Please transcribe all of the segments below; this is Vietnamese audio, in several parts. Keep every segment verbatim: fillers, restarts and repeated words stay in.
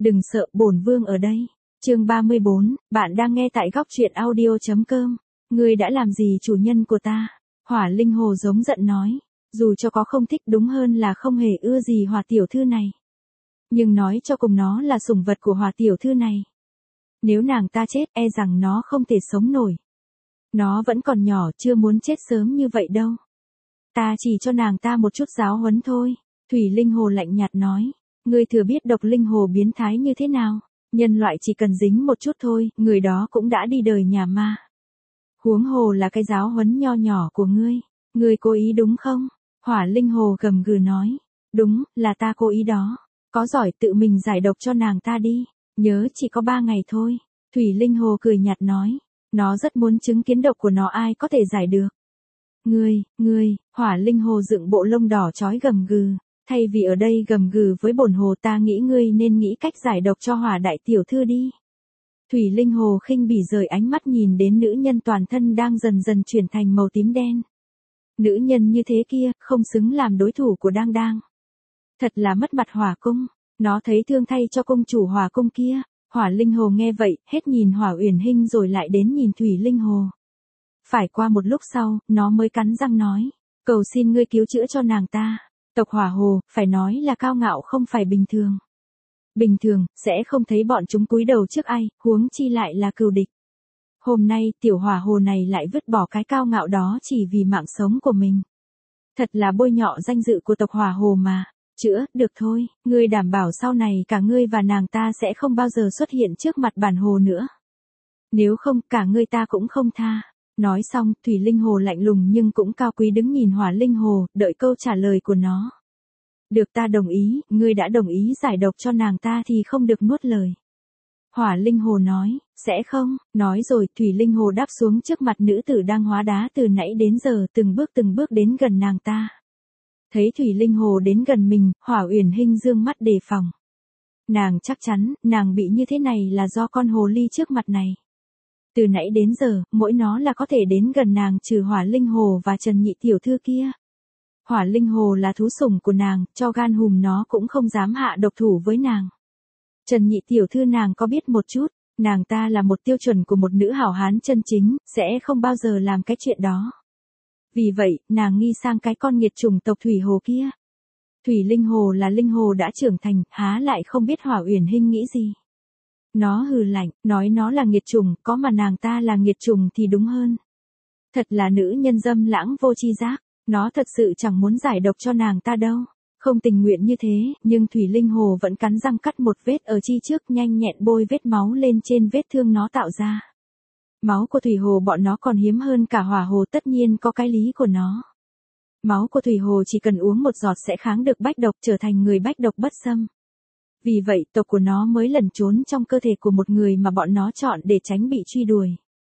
Đừng sợ, bổn vương ở đây. Chương ba mươi bốn, bạn đang nghe tại góc truyện audio chấm com. Ngươi đã làm gì chủ nhân của ta? Hỏa Linh Hồ giống giận nói, dù cho có không thích đúng hơn là không hề ưa gì Hỏa tiểu thư này. Nhưng nói cho cùng nó là sủng vật của Hỏa tiểu thư này. Nếu nàng ta chết e rằng nó không thể sống nổi. Nó vẫn còn nhỏ chưa muốn chết sớm như vậy đâu. Ta chỉ cho nàng ta một chút giáo huấn thôi. Thủy Linh Hồ lạnh nhạt nói, ngươi thừa biết độc linh hồ biến thái như thế nào. Nhân loại chỉ cần dính một chút thôi, người đó cũng đã đi đời nhà ma. Huống hồ là cái giáo huấn nho nhỏ của ngươi. Ngươi cố ý đúng không? Hỏa Linh Hồ gầm gừ nói, đúng, là ta cố ý đó. Có giỏi tự mình giải độc cho nàng ta đi. Nhớ chỉ có ba ngày thôi. Thủy Linh Hồ cười nhạt nói, nó rất muốn chứng kiến độc của nó ai có thể giải được. Ngươi, ngươi, Hỏa Linh Hồ dựng bộ lông đỏ chói gầm gừ. Thay vì ở đây gầm gừ với bổn hồ, ta nghĩ ngươi nên nghĩ cách giải độc cho Hỏa đại tiểu thư đi. Thủy Linh Hồ khinh bỉ rời ánh mắt nhìn đến nữ nhân toàn thân đang dần dần chuyển thành màu tím đen. Nữ nhân như thế kia, không xứng làm đối thủ của Đang Đang. Thật là mất mặt Hỏa cung. Nó thấy thương thay cho công chủ Hỏa cung kia. Hỏa Linh Hồ nghe vậy, hết nhìn Hỏa Uyển Hinh rồi lại đến nhìn Thủy Linh Hồ. Phải qua một lúc sau, nó mới cắn răng nói, cầu xin ngươi cứu chữa cho nàng ta. Tộc Hỏa Hồ, phải nói là cao ngạo không phải bình thường. Bình thường, sẽ không thấy bọn chúng cúi đầu trước ai, huống chi lại là cừu địch. Hôm nay, tiểu Hỏa Hồ này lại vứt bỏ cái cao ngạo đó chỉ vì mạng sống của mình. Thật là bôi nhọ danh dự của tộc Hỏa Hồ mà. Chữa, được thôi, ngươi đảm bảo sau này cả ngươi và nàng ta sẽ không bao giờ xuất hiện trước mặt bản hồ nữa. Nếu không, cả ngươi ta cũng không tha. Nói xong, Thủy Linh Hồ lạnh lùng nhưng cũng cao quý đứng nhìn Hỏa Linh Hồ, đợi câu trả lời của nó. Được, ta đồng ý, ngươi đã đồng ý giải độc cho nàng ta thì không được nuốt lời. Hỏa Linh Hồ nói, sẽ không, nói rồi Thủy Linh Hồ đáp xuống trước mặt nữ tử đang hóa đá từ nãy đến giờ, từng bước từng bước đến gần nàng ta. Thấy Thủy Linh Hồ đến gần mình, Hỏa Uyển Hinh dương mắt đề phòng. Nàng chắc chắn, nàng bị như thế này là do con hồ ly trước mặt này. Từ nãy đến giờ, mỗi nó là có thể đến gần nàng trừ Hỏa Linh Hồ và Trần Nhị tiểu thư kia. Hỏa Linh Hồ là thú sủng của nàng, cho gan hùm nó cũng không dám hạ độc thủ với nàng. Trần Nhị tiểu thư nàng có biết một chút, nàng ta là một tiêu chuẩn của một nữ hảo hán chân chính, sẽ không bao giờ làm cái chuyện đó. Vì vậy, nàng nghi sang cái con nghiệt chủng tộc Thủy Hồ kia. Thủy Linh Hồ là linh hồ đã trưởng thành, há lại không biết Hỏa Uyển Hinh nghĩ gì. Nó hừ lạnh, nói nó là nghiệt chủng, có mà nàng ta là nghiệt chủng thì đúng hơn. Thật là nữ nhân dâm lãng vô tri giác, nó thật sự chẳng muốn giải độc cho nàng ta đâu. Không tình nguyện như thế, nhưng Thủy Linh Hồ vẫn cắn răng cắt một vết ở chi trước, nhanh nhẹn bôi vết máu lên trên vết thương nó tạo ra. Máu của Thủy Hồ bọn nó còn hiếm hơn cả Hỏa Hồ, tất nhiên có cái lý của nó. Máu của Thủy Hồ chỉ cần uống một giọt sẽ kháng được bách độc, trở thành người bách độc bất xâm. Vì vậy, tộc của nó mới lẩn trốn trong cơ thể của một người mà bọn nó chọn để tránh bị truy đuổi.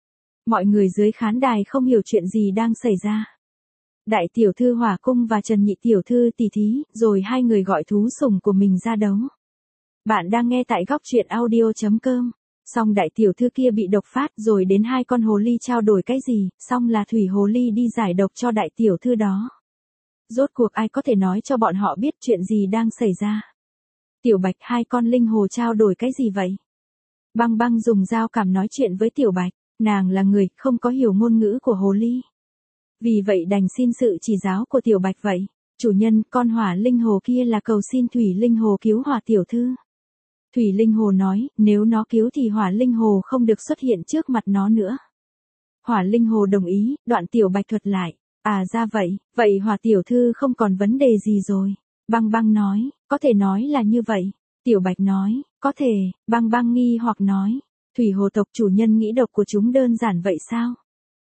Mọi người dưới khán đài không hiểu chuyện gì đang xảy ra. Đại tiểu thư Hỏa cung và Trần Nhị tiểu thư tỉ thí, rồi hai người gọi thú sủng của mình ra đấu. Bạn đang nghe tại góc truyện audio chấm com. Xong đại tiểu thư kia bị độc phát, rồi đến hai con hồ ly trao đổi cái gì, xong là Thủy Hồ ly đi giải độc cho đại tiểu thư đó. Rốt cuộc ai có thể nói cho bọn họ biết chuyện gì đang xảy ra? Tiểu Bạch, hai con linh hồ trao đổi cái gì vậy? Băng Băng dùng dao cảm nói chuyện với Tiểu Bạch, nàng là người không có hiểu ngôn ngữ của hồ ly. Vì vậy đành xin sự chỉ giáo của Tiểu Bạch vậy. Chủ nhân, con Hỏa Linh Hồ kia là cầu xin Thủy Linh Hồ cứu Hỏa tiểu thư. Thủy Linh Hồ nói, nếu nó cứu thì Hỏa Linh Hồ không được xuất hiện trước mặt nó nữa. Hỏa Linh Hồ đồng ý, đoạn Tiểu Bạch thuật lại. À ra vậy, vậy Hỏa tiểu thư không còn vấn đề gì rồi. Băng Băng nói, có thể nói là như vậy. Tiểu Bạch nói, có thể. Băng Băng nghi hoặc nói, Thủy Hồ tộc chủ nhân nghĩ độc của chúng đơn giản vậy sao?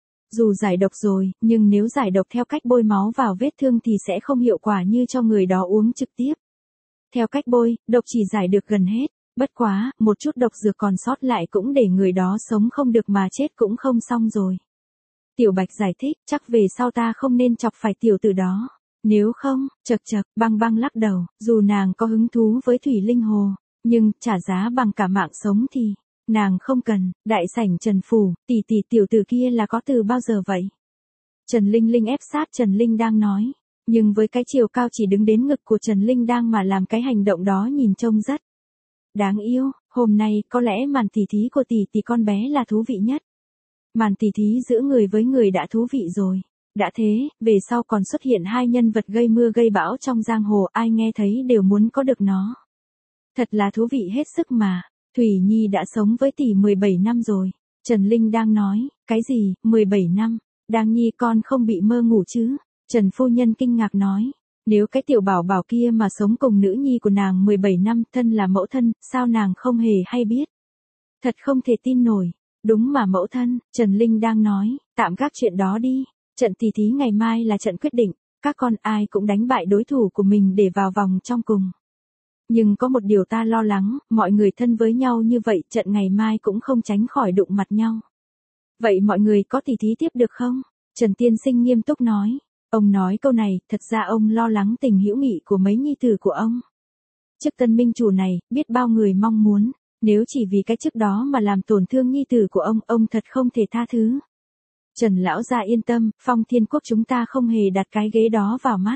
Dù giải độc rồi, nhưng nếu giải độc theo cách bôi máu vào vết thương thì sẽ không hiệu quả như cho người đó uống trực tiếp. Theo cách bôi, độc chỉ giải được gần hết. Bất quá, một chút độc dược còn sót lại cũng để người đó sống không được mà chết cũng không xong rồi. Tiểu Bạch giải thích, chắc về sau ta không nên chọc phải tiểu tử đó. Nếu không, chật chật, Băng Băng lắc đầu, dù nàng có hứng thú với Thủy Linh Hồ, nhưng trả giá bằng cả mạng sống thì, nàng không cần. Đại sảnh Trần phủ, tỷ tỷ tiểu tử kia là có từ bao giờ vậy? Trần Linh Linh ép sát Trần Linh đang nói, nhưng với cái chiều cao chỉ đứng đến ngực của Trần Linh đang mà làm cái hành động đó nhìn trông rất Đáng yêu, hôm nay có lẽ màn tỉ thí của tỷ tỷ con bé là thú vị nhất. Màn tỉ thí giữa người với người đã thú vị rồi. Đã thế, về sau còn xuất hiện hai nhân vật gây mưa gây bão trong giang hồ, ai nghe thấy đều muốn có được nó. Thật là thú vị hết sức mà. Thủy Nhi đã sống với tỷ mười bảy năm rồi. Trần Linh đang nói, cái gì, mười bảy năm, Đang Nhi con không bị mơ ngủ chứ? Trần phu nhân kinh ngạc nói, nếu cái tiểu bảo bảo kia mà sống cùng nữ nhi của nàng mười bảy năm, thân là mẫu thân, sao nàng không hề hay biết? Thật không thể tin nổi. Đúng mà mẫu thân, Trần Linh đang nói, tạm gác chuyện đó đi. Trận tỷ thí ngày mai là trận quyết định, các con ai cũng đánh bại đối thủ của mình để vào vòng trong cùng. Nhưng có một điều ta lo lắng, mọi người thân với nhau như vậy, trận ngày mai cũng không tránh khỏi đụng mặt nhau. Vậy mọi người có tỷ thí tiếp được không? Trần Tiên Sinh nghiêm túc nói. Ông nói câu này, thật ra ông lo lắng tình hữu nghị của mấy nhi tử của ông. Chức tân minh chủ này, biết bao người mong muốn, nếu chỉ vì cái chức đó mà làm tổn thương nhi tử của ông, ông thật không thể tha thứ. Trần lão gia yên tâm, Phong Thiên Quốc chúng ta không hề đặt cái ghế đó vào mắt.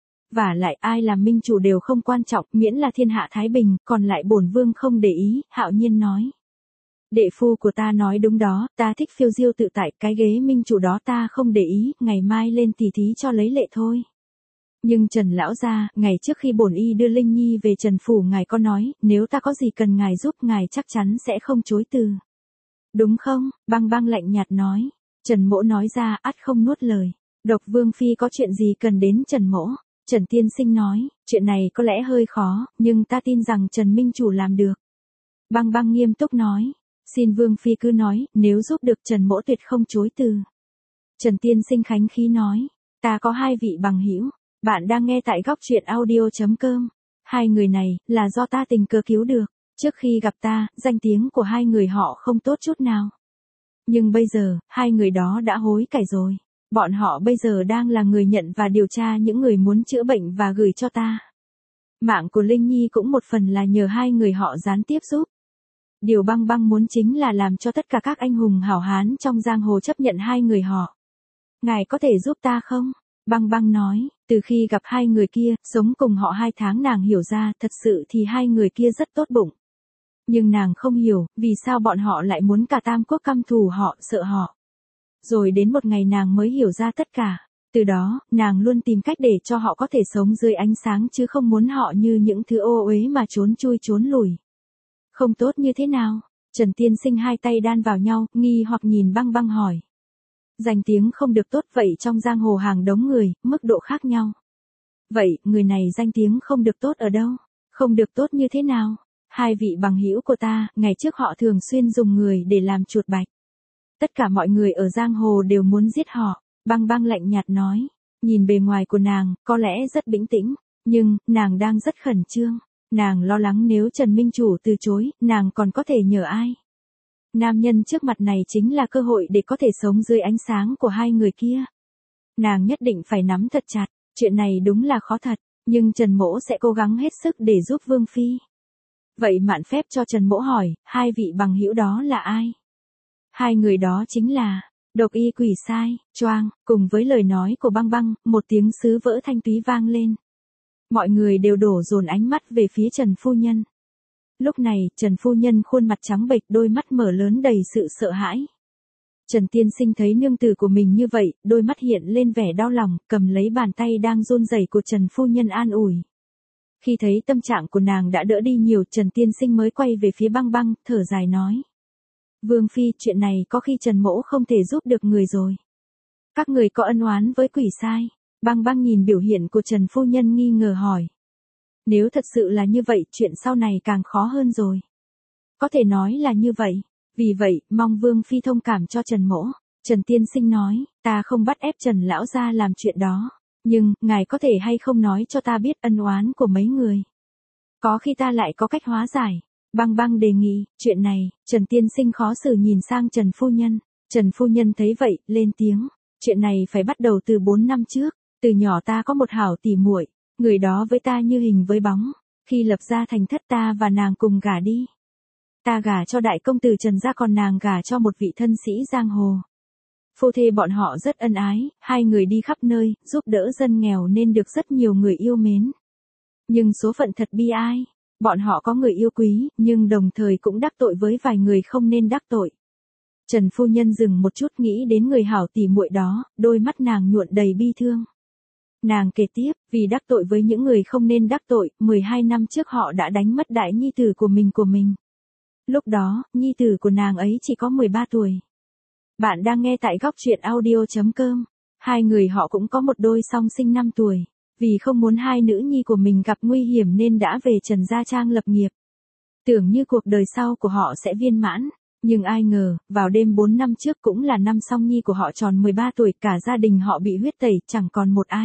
Và lại ai làm minh chủ đều không quan trọng, miễn là thiên hạ thái bình, còn lại bổn vương không để ý, Hạo Nhiên nói. Đệ phu của ta nói đúng đó, ta thích phiêu diêu tự tại, cái ghế minh chủ đó ta không để ý, ngày mai lên tỷ thí cho lấy lệ thôi. Nhưng Trần lão gia, ngày trước khi bổn y đưa Linh Nhi về Trần phủ, ngài có nói, nếu ta có gì cần ngài giúp, ngài chắc chắn sẽ không chối từ. Đúng không? Băng Băng lạnh nhạt nói. Trần Mỗ nói ra, ắt không nuốt lời. Độc Vương phi có chuyện gì cần đến Trần Mỗ? Trần Tiên Sinh nói, chuyện này có lẽ hơi khó, nhưng ta tin rằng Trần Minh chủ làm được. Băng Băng nghiêm túc nói, xin Vương phi cứ nói, nếu giúp được Trần Mỗ tuyệt không chối từ. Trần Tiên Sinh khánh khí nói, ta có hai vị bằng hữu, bạn đang nghe tại góc truyện audio chấm com. Hai người này là do ta tình cờ cứu được. Trước khi gặp ta, danh tiếng của hai người họ không tốt chút nào. Nhưng bây giờ, hai người đó đã hối cải rồi. Bọn họ bây giờ đang là người nhận và điều tra những người muốn chữa bệnh và gửi cho ta. Mạng của Linh Nhi cũng một phần là nhờ hai người họ gián tiếp giúp. Điều Băng Băng muốn chính là làm cho tất cả các anh hùng hảo hán trong giang hồ chấp nhận hai người họ. Ngài có thể giúp ta không? Băng Băng nói, từ khi gặp hai người kia, sống cùng họ hai tháng, nàng hiểu ra, thật sự thì hai người kia rất tốt bụng. Nhưng nàng không hiểu, vì sao bọn họ lại muốn cả Tam Quốc căm thù họ, sợ họ. Rồi đến một ngày nàng mới hiểu ra tất cả. Từ đó, nàng luôn tìm cách để cho họ có thể sống dưới ánh sáng, chứ không muốn họ như những thứ ô uế mà trốn chui trốn lùi. Không tốt như thế nào? Trần Tiên Sinh hai tay đan vào nhau, nghi hoặc nhìn Băng Băng hỏi. Danh tiếng không được tốt, vậy trong giang hồ hàng đống người, mức độ khác nhau. Vậy, người này danh tiếng không được tốt ở đâu? Không được tốt như thế nào? Hai vị bằng hữu của ta, ngày trước họ thường xuyên dùng người để làm chuột bạch. Tất cả mọi người ở giang hồ đều muốn giết họ. Băng Băng lạnh nhạt nói. Nhìn bề ngoài của nàng, có lẽ rất bình tĩnh, nhưng, nàng đang rất khẩn trương. Nàng lo lắng nếu Trần Minh chủ từ chối, nàng còn có thể nhờ ai? Nam nhân trước mặt này chính là cơ hội để có thể sống dưới ánh sáng của hai người kia. Nàng nhất định phải nắm thật chặt, chuyện này đúng là khó thật, nhưng Trần Mỗ sẽ cố gắng hết sức để giúp Vương phi. Vậy mạn phép cho Trần Mỗ hỏi, hai vị bằng hữu đó là ai? Hai người đó chính là Độc Y Quỷ Sai, choang, cùng với lời nói của Băng Băng, một tiếng sứ vỡ thanh túy vang lên. Mọi người đều đổ dồn ánh mắt về phía Trần phu nhân. Lúc này, Trần phu nhân khuôn mặt trắng bệch, đôi mắt mở lớn đầy sự sợ hãi. Trần Tiên Sinh thấy nương tử của mình như vậy, đôi mắt hiện lên vẻ đau lòng, cầm lấy bàn tay đang run rẩy của Trần phu nhân an ủi. Khi thấy tâm trạng của nàng đã đỡ đi nhiều, Trần Tiên Sinh mới quay về phía Băng Băng, thở dài nói. Vương phi, chuyện này có khi Trần Mỗ không thể giúp được người rồi. Các người có ân oán với Quỷ Sai? Băng Băng nhìn biểu hiện của Trần phu nhân nghi ngờ hỏi. Nếu thật sự là như vậy, chuyện sau này càng khó hơn rồi. Có thể nói là như vậy. Vì vậy, mong Vương phi thông cảm cho Trần Mỗ. Trần Tiên Sinh nói, ta không bắt ép Trần lão gia làm chuyện đó. Nhưng, ngài có thể hay không nói cho ta biết ân oán của mấy người? Có khi ta lại có cách hóa giải. Băng Băng đề nghị, chuyện này, Trần Tiên Sinh khó xử nhìn sang Trần phu nhân. Trần phu nhân thấy vậy, lên tiếng. Chuyện này phải bắt đầu từ bốn năm trước. Từ nhỏ ta có một hảo tỉ muội, người đó với ta như hình với bóng. Khi lập gia thành thất, ta và nàng cùng gả đi. Ta gả cho đại công tử Trần gia, còn nàng gả cho một vị thân sĩ giang hồ. Phu thê bọn họ rất ân ái, hai người đi khắp nơi, giúp đỡ dân nghèo nên được rất nhiều người yêu mến. Nhưng số phận thật bi ai. Bọn họ có người yêu quý, nhưng đồng thời cũng đắc tội với vài người không nên đắc tội. Trần phu nhân dừng một chút nghĩ đến người hảo tỉ muội đó, đôi mắt nàng nhuộn đầy bi thương. Nàng kể tiếp, vì đắc tội với những người không nên đắc tội, mười hai năm trước họ đã đánh mất đại nhi tử của mình của mình. Lúc đó, nhi tử của nàng ấy chỉ có mười ba tuổi. Bạn đang nghe tại góc truyện audio chấm com. Hai người họ cũng có một đôi song sinh năm tuổi. Vì không muốn hai nữ nhi của mình gặp nguy hiểm nên đã về Trần Gia Trang lập nghiệp. Tưởng như cuộc đời sau của họ sẽ viên mãn. Nhưng ai ngờ, vào đêm bốn năm trước cũng là năm song nhi của họ tròn mười ba tuổi, cả gia đình họ bị huyết tẩy, chẳng còn một ai.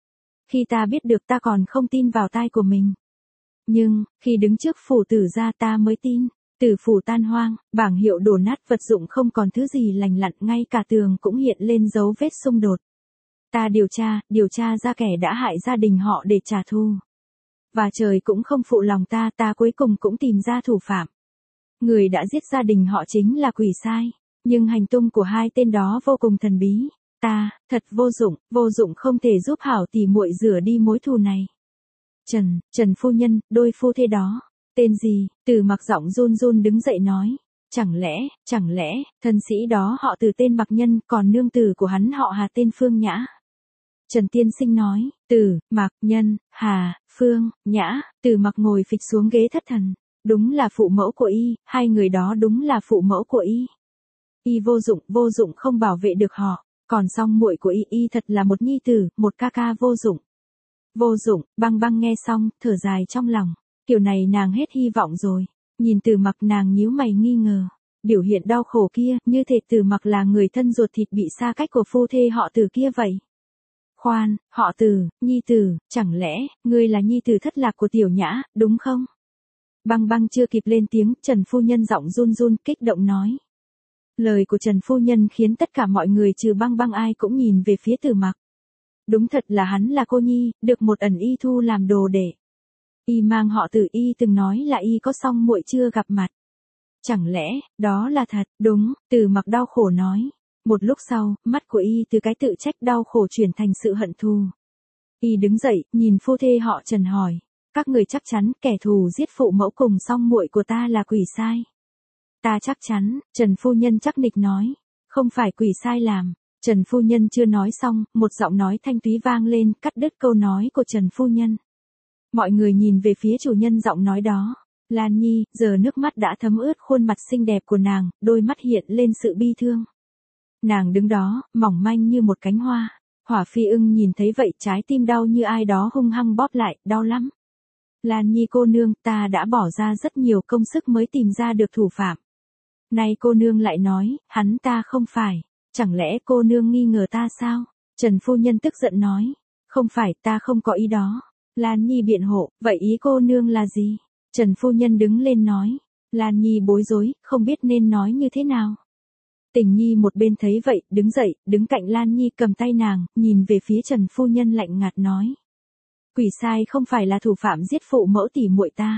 Khi ta biết được ta còn không tin vào tai của mình. Nhưng, khi đứng trước phủ Tử gia ta mới tin. Tử phủ tan hoang, bảng hiệu đổ nát, vật dụng không còn thứ gì lành lặn, ngay cả tường cũng hiện lên dấu vết xung đột. Ta điều tra, điều tra ra kẻ đã hại gia đình họ để trả thù. Và trời cũng không phụ lòng ta, ta cuối cùng cũng tìm ra thủ phạm. Người đã giết gia đình họ chính là quỷ sai, nhưng hành tung của hai tên đó vô cùng thần bí. Ta, thật vô dụng, vô dụng không thể giúp hảo tỉ muội rửa đi mối thù này. Trần, Trần phu nhân, đôi phu thê đó, tên gì? Từ Mặc giọng run run đứng dậy nói. Chẳng lẽ, chẳng lẽ, thân sĩ đó họ Từ tên Mặc Nhân, còn nương tử của hắn họ Hà tên Phương Nhã. Trần tiên sinh nói, Từ, Mặc, Nhân, Hà, Phương, Nhã. Từ Mặc ngồi phịch xuống ghế thất thần. Đúng là phụ mẫu của y, hai người đó đúng là phụ mẫu của y. Y vô dụng, vô dụng không bảo vệ được họ, còn song muội của y, y thật là một nhi tử, một ca ca vô dụng. Vô dụng, Băng Băng nghe xong, thở dài trong lòng, kiểu này nàng hết hy vọng rồi. Nhìn Từ Mặc nàng nhíu mày nghi ngờ, biểu hiện đau khổ kia, như thể Từ Mặc là người thân ruột thịt bị xa cách của phu thê họ Từ kia vậy. Khoan, họ Từ, nhi tử, chẳng lẽ, ngươi là nhi tử thất lạc của Tiểu Nhã, đúng không? Băng Băng chưa kịp lên tiếng, Trần phu nhân giọng run run kích động nói. Lời của Trần phu nhân khiến tất cả mọi người trừ Băng Băng ai cũng nhìn về phía Từ Mặc. Đúng thật là hắn là cô nhi, được một ẩn y thu làm đồ đệ. Y mang họ Từ, y từng nói là y có song muội chưa gặp mặt. Chẳng lẽ, đó là thật? Đúng, Từ Mặc đau khổ nói. Một lúc sau, mắt của y từ cái tự trách đau khổ chuyển thành sự hận thù. Y đứng dậy, nhìn phu thê họ Trần hỏi. Các người chắc chắn kẻ thù giết phụ mẫu cùng song muội của ta là quỷ sai. Ta chắc chắn, Trần phu nhân chắc nịch nói. Không phải quỷ sai làm. Trần phu nhân chưa nói xong, một giọng nói thanh túy vang lên, cắt đứt câu nói của Trần phu nhân. Mọi người nhìn về phía chủ nhân giọng nói đó. Lan Nhi, giờ nước mắt đã thấm ướt khuôn mặt xinh đẹp của nàng, đôi mắt hiện lên sự bi thương. Nàng đứng đó, mỏng manh như một cánh hoa. Hỏa Phi Ưng nhìn thấy vậy, trái tim đau như ai đó hung hăng bóp lại, đau lắm. Lan Nhi cô nương, ta đã bỏ ra rất nhiều công sức mới tìm ra được thủ phạm. Nay cô nương lại nói, hắn ta không phải. Chẳng lẽ cô nương nghi ngờ ta sao? Trần phu nhân tức giận nói. Không phải, ta không có ý đó. Lan Nhi biện hộ, vậy ý cô nương là gì? Trần phu nhân đứng lên nói. Lan Nhi bối rối, không biết nên nói như thế nào. Tình Nhi một bên thấy vậy, đứng dậy, đứng cạnh Lan Nhi cầm tay nàng, nhìn về phía Trần phu nhân lạnh ngạt nói. Quỷ sai không phải là thủ phạm giết phụ mẫu tỷ muội ta.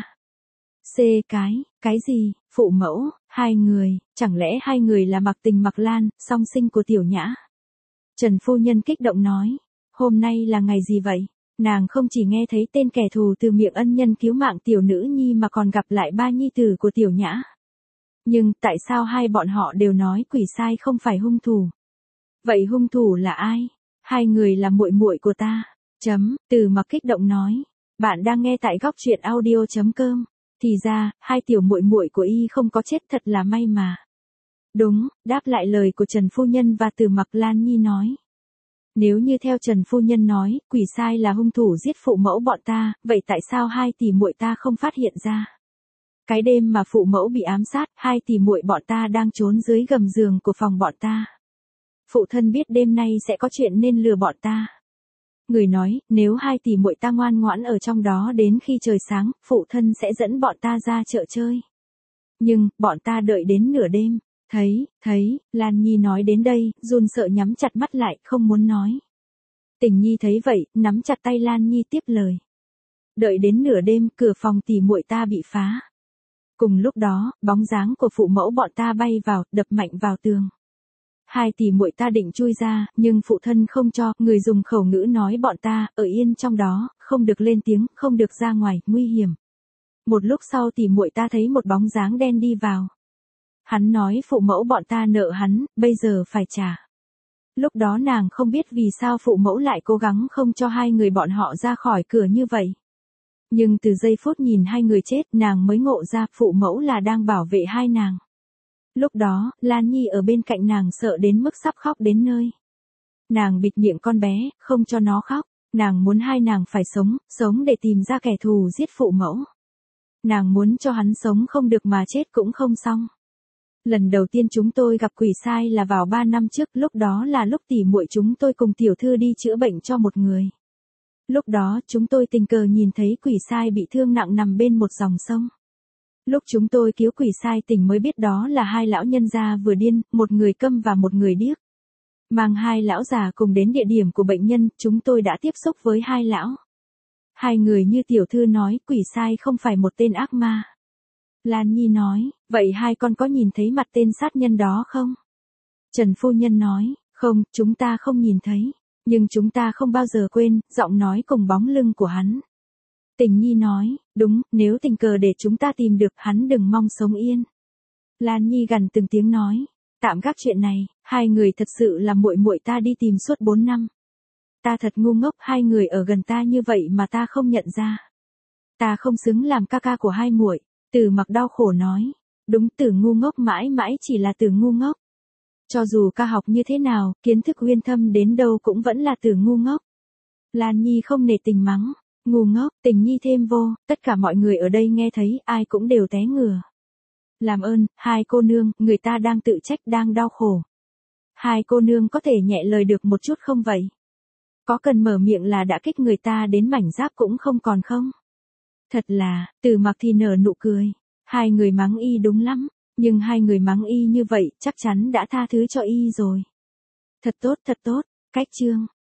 C cái, cái gì, phụ mẫu, hai người, chẳng lẽ hai người là Mặc Tình Mặc Lan, song sinh của Tiểu Nhã? Trần phu nhân kích động nói, hôm nay là ngày gì vậy? Nàng không chỉ nghe thấy tên kẻ thù từ miệng ân nhân cứu mạng tiểu nữ nhi mà còn gặp lại ba nhi tử của Tiểu Nhã. Nhưng tại sao hai bọn họ đều nói quỷ sai không phải hung thủ? Vậy hung thủ là ai? Hai người là muội muội của ta. Chấm, Từ Mặc kích động nói. Bạn đang nghe tại góc truyện audio chấm com. Thì ra, hai tiểu muội muội của y không có chết, thật là may mà. Đúng, đáp lại lời của Trần phu nhân và Từ Mặc, Lan Nhi nói. Nếu như theo Trần phu nhân nói, quỷ sai là hung thủ giết phụ mẫu bọn ta, vậy tại sao hai tỷ muội ta không phát hiện ra? Cái đêm mà phụ mẫu bị ám sát, hai tỷ muội bọn ta đang trốn dưới gầm giường của phòng bọn ta. Phụ thân biết đêm nay sẽ có chuyện nên lừa bọn ta. Người nói, nếu hai tỷ muội ta ngoan ngoãn ở trong đó đến khi trời sáng, phụ thân sẽ dẫn bọn ta ra chợ chơi. Nhưng, bọn ta đợi đến nửa đêm. Thấy, thấy, Lan Nhi nói đến đây, run sợ nhắm chặt mắt lại, không muốn nói. Tình Nhi thấy vậy, nắm chặt tay Lan Nhi tiếp lời. Đợi đến nửa đêm, cửa phòng tỷ muội ta bị phá. Cùng lúc đó, bóng dáng của phụ mẫu bọn ta bay vào, đập mạnh vào tường. Hai tỷ muội ta định chui ra, nhưng phụ thân không cho, người dùng khẩu ngữ nói bọn ta, ở yên trong đó, không được lên tiếng, không được ra ngoài, nguy hiểm. Một lúc sau tỉ muội ta thấy một bóng dáng đen đi vào. Hắn nói phụ mẫu bọn ta nợ hắn, bây giờ phải trả. Lúc đó nàng không biết vì sao phụ mẫu lại cố gắng không cho hai người bọn họ ra khỏi cửa như vậy. Nhưng từ giây phút nhìn hai người chết nàng mới ngộ ra phụ mẫu là đang bảo vệ hai nàng. Lúc đó, Lan Nhi ở bên cạnh nàng sợ đến mức sắp khóc đến nơi. Nàng bịt miệng con bé, không cho nó khóc. Nàng muốn hai nàng phải sống, sống để tìm ra kẻ thù giết phụ mẫu. Nàng muốn cho hắn sống không được mà chết cũng không xong. Lần đầu tiên chúng tôi gặp quỷ sai là vào ba năm trước, lúc đó là lúc tỉ muội chúng tôi cùng tiểu thư đi chữa bệnh cho một người. Lúc đó chúng tôi tình cờ nhìn thấy quỷ sai bị thương nặng nằm bên một dòng sông. Lúc chúng tôi cứu quỷ sai tỉnh mới biết đó là hai lão nhân già vừa điên, một người câm và một người điếc. Mang hai lão già cùng đến địa điểm của bệnh nhân, chúng tôi đã tiếp xúc với hai lão. Hai người như tiểu thư nói, quỷ sai không phải một tên ác ma. Lan Nhi nói, vậy hai con có nhìn thấy mặt tên sát nhân đó không? Trần phu nhân nói, không, chúng ta không nhìn thấy. Nhưng chúng ta không bao giờ quên, giọng nói cùng bóng lưng của hắn. Tình Nhi nói, đúng, nếu tình cờ để chúng ta tìm được hắn đừng mong sống yên. Lan Nhi gằn từng tiếng nói, tạm gác chuyện này, hai người thật sự là muội muội ta đi tìm suốt bốn năm. Ta thật ngu ngốc, hai người ở gần ta như vậy mà ta không nhận ra. Ta không xứng làm ca ca của hai muội. Từ Mặc đau khổ nói, đúng, từ ngu ngốc mãi mãi chỉ là từ ngu ngốc. Cho dù ca học như thế nào, kiến thức uyên thâm đến đâu cũng vẫn là từ ngu ngốc. Lan Nhi không nể tình mắng, ngu ngốc, Tình Nhi thêm vô, tất cả mọi người ở đây nghe thấy, ai cũng đều té ngửa. Làm ơn, hai cô nương, người ta đang tự trách đang đau khổ. Hai cô nương có thể nhẹ lời được một chút không vậy? Có cần mở miệng là đã kích người ta đến mảnh giáp cũng không còn không? Thật là, Từ Mặc thì nở nụ cười. Hai người mắng y đúng lắm, nhưng hai người mắng y như vậy chắc chắn đã tha thứ cho y rồi. Thật tốt, thật tốt, cách chương.